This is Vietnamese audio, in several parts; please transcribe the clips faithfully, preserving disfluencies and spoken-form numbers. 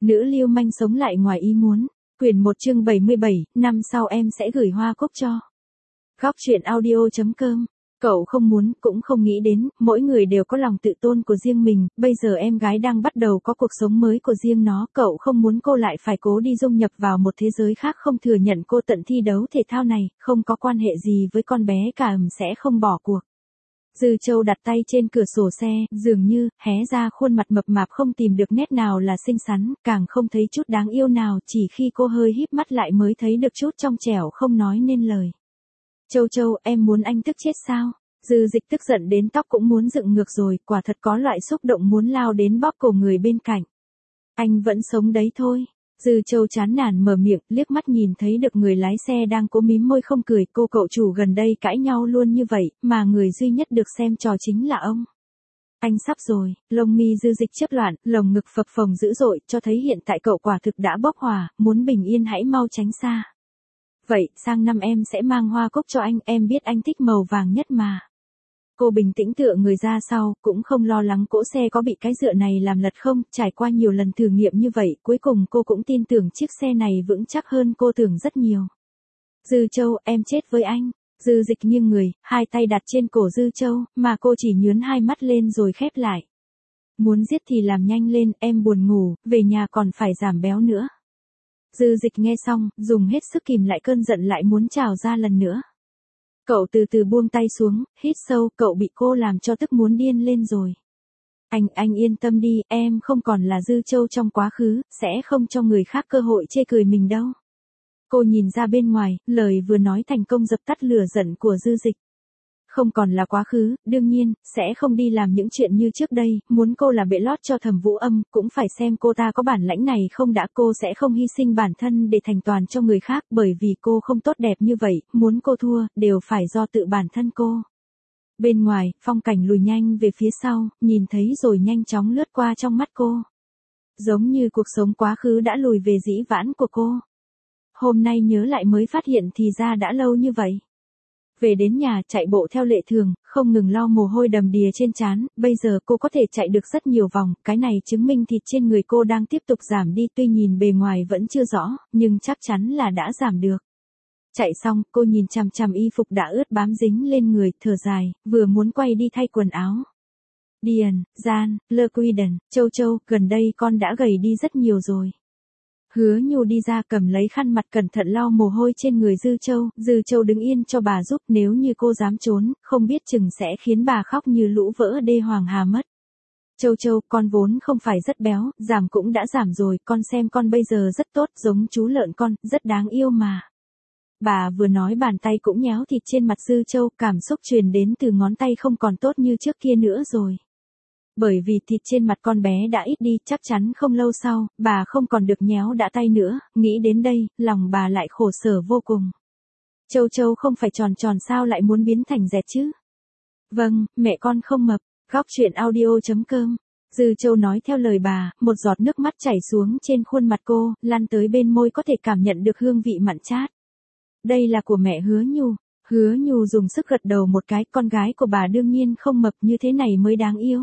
Nữ lưu manh sống lại ngoài ý muốn. Quyển một chương bảy mươi bảy, năm sau em sẽ gửi hoa cúc cho. Góc truyện audio chấm com. Cậu không muốn, cũng không nghĩ đến, mỗi người đều có lòng tự tôn của riêng mình, bây giờ em gái đang bắt đầu có cuộc sống mới của riêng nó, cậu không muốn cô lại phải cố đi dung nhập vào một thế giới khác, không thừa nhận cô tận thi đấu thể thao này, không có quan hệ gì với con bé cả, ừm sẽ không bỏ cuộc. Dư Châu đặt tay trên cửa sổ xe, dường như, hé ra khuôn mặt mập mạp không tìm được nét nào là xinh xắn, càng không thấy chút đáng yêu nào, chỉ khi cô hơi híp mắt lại mới thấy được chút trong trẻo không nói nên lời. Châu Châu, em muốn anh tức chết sao? Dư Dịch tức giận đến tóc cũng muốn dựng ngược rồi, quả thật có loại xúc động muốn lao đến bóp cổ người bên cạnh. Anh vẫn sống đấy thôi. Dư Châu chán nản mở miệng, liếc mắt nhìn thấy được người lái xe đang cố mím môi không cười, cô cậu chủ gần đây cãi nhau luôn như vậy, mà người duy nhất được xem trò chính là ông. Anh sắp rồi, lông mi Dư Dịch chớp loạn, lồng ngực phập phồng dữ dội, cho thấy hiện tại cậu quả thực đã bốc hỏa, muốn bình yên hãy mau tránh xa. Vậy, sang năm em sẽ mang hoa cúc cho anh, em biết anh thích màu vàng nhất mà. Cô bình tĩnh tựa người ra sau, cũng không lo lắng cỗ xe có bị cái dựa này làm lật không, trải qua nhiều lần thử nghiệm như vậy, cuối cùng cô cũng tin tưởng chiếc xe này vững chắc hơn cô tưởng rất nhiều. Dư Châu, em chết với anh. Dư Dịch nghiêng người, hai tay đặt trên cổ Dư Châu, mà cô chỉ nhướn hai mắt lên rồi khép lại. Muốn giết thì làm nhanh lên, em buồn ngủ, về nhà còn phải giảm béo nữa. Dư Dịch nghe xong, dùng hết sức kìm lại cơn giận lại muốn trào ra lần nữa. Cậu từ từ buông tay xuống, hít sâu, cậu bị cô làm cho tức muốn điên lên rồi. Anh, anh yên tâm đi, em không còn là Dư Châu trong quá khứ, sẽ không cho người khác cơ hội chê cười mình đâu. Cô nhìn ra bên ngoài, lời vừa nói thành công dập tắt lửa giận của Dư Dịch. Không còn là quá khứ, đương nhiên, sẽ không đi làm những chuyện như trước đây, muốn cô là bệ lót cho Thẩm Vũ Âm, cũng phải xem cô ta có bản lãnh này không đã, cô sẽ không hy sinh bản thân để thành toàn cho người khác, bởi vì cô không tốt đẹp như vậy, muốn cô thua, đều phải do tự bản thân cô. Bên ngoài, phong cảnh lùi nhanh về phía sau, nhìn thấy rồi nhanh chóng lướt qua trong mắt cô. Giống như cuộc sống quá khứ đã lùi về dĩ vãng của cô. Hôm nay nhớ lại mới phát hiện thì ra đã lâu như vậy. Về đến nhà chạy bộ theo lệ thường, không ngừng lau mồ hôi đầm đìa trên trán, bây giờ cô có thể chạy được rất nhiều vòng, cái này chứng minh thịt trên người cô đang tiếp tục giảm đi, tuy nhìn bề ngoài vẫn chưa rõ, nhưng chắc chắn là đã giảm được. Chạy xong, cô nhìn chằm chằm y phục đã ướt bám dính lên người, thở dài, vừa muốn quay đi thay quần áo. Điền, Gian, Lơ Quy Đần, Châu Châu, gần đây con đã gầy đi rất nhiều rồi. Hứa Nhu đi ra cầm lấy khăn mặt cẩn thận lau mồ hôi trên người Dư Châu, Dư Châu đứng yên cho bà giúp, nếu như cô dám trốn, không biết chừng sẽ khiến bà khóc như lũ vỡ đê Hoàng Hà mất. Châu Châu, con vốn không phải rất béo, giảm cũng đã giảm rồi, con xem con bây giờ rất tốt, giống chú lợn con, rất đáng yêu mà. Bà vừa nói bàn tay cũng nhéo thịt trên mặt Dư Châu, cảm xúc truyền đến từ ngón tay không còn tốt như trước kia nữa rồi. Bởi vì thịt trên mặt con bé đã ít đi, chắc chắn không lâu sau, bà không còn được nhéo đã tay nữa, nghĩ đến đây, lòng bà lại khổ sở vô cùng. Châu Châu không phải tròn tròn sao lại muốn biến thành dẹt chứ? Vâng, mẹ con không mập. Góc truyện audio chấm com. Dư Châu nói theo lời bà, một giọt nước mắt chảy xuống trên khuôn mặt cô, lăn tới bên môi có thể cảm nhận được hương vị mặn chát. Đây là của mẹ Hứa Nhu. Hứa Nhu dùng sức gật đầu một cái, con gái của bà đương nhiên không mập như thế này mới đáng yêu.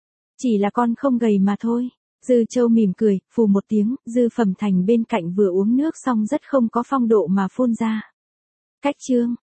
Chỉ là con không gầy mà thôi. Dư Châu mỉm cười, phù một tiếng, Dư Phẩm Thành bên cạnh vừa uống nước xong rất không có phong độ mà phun ra. Cách chương.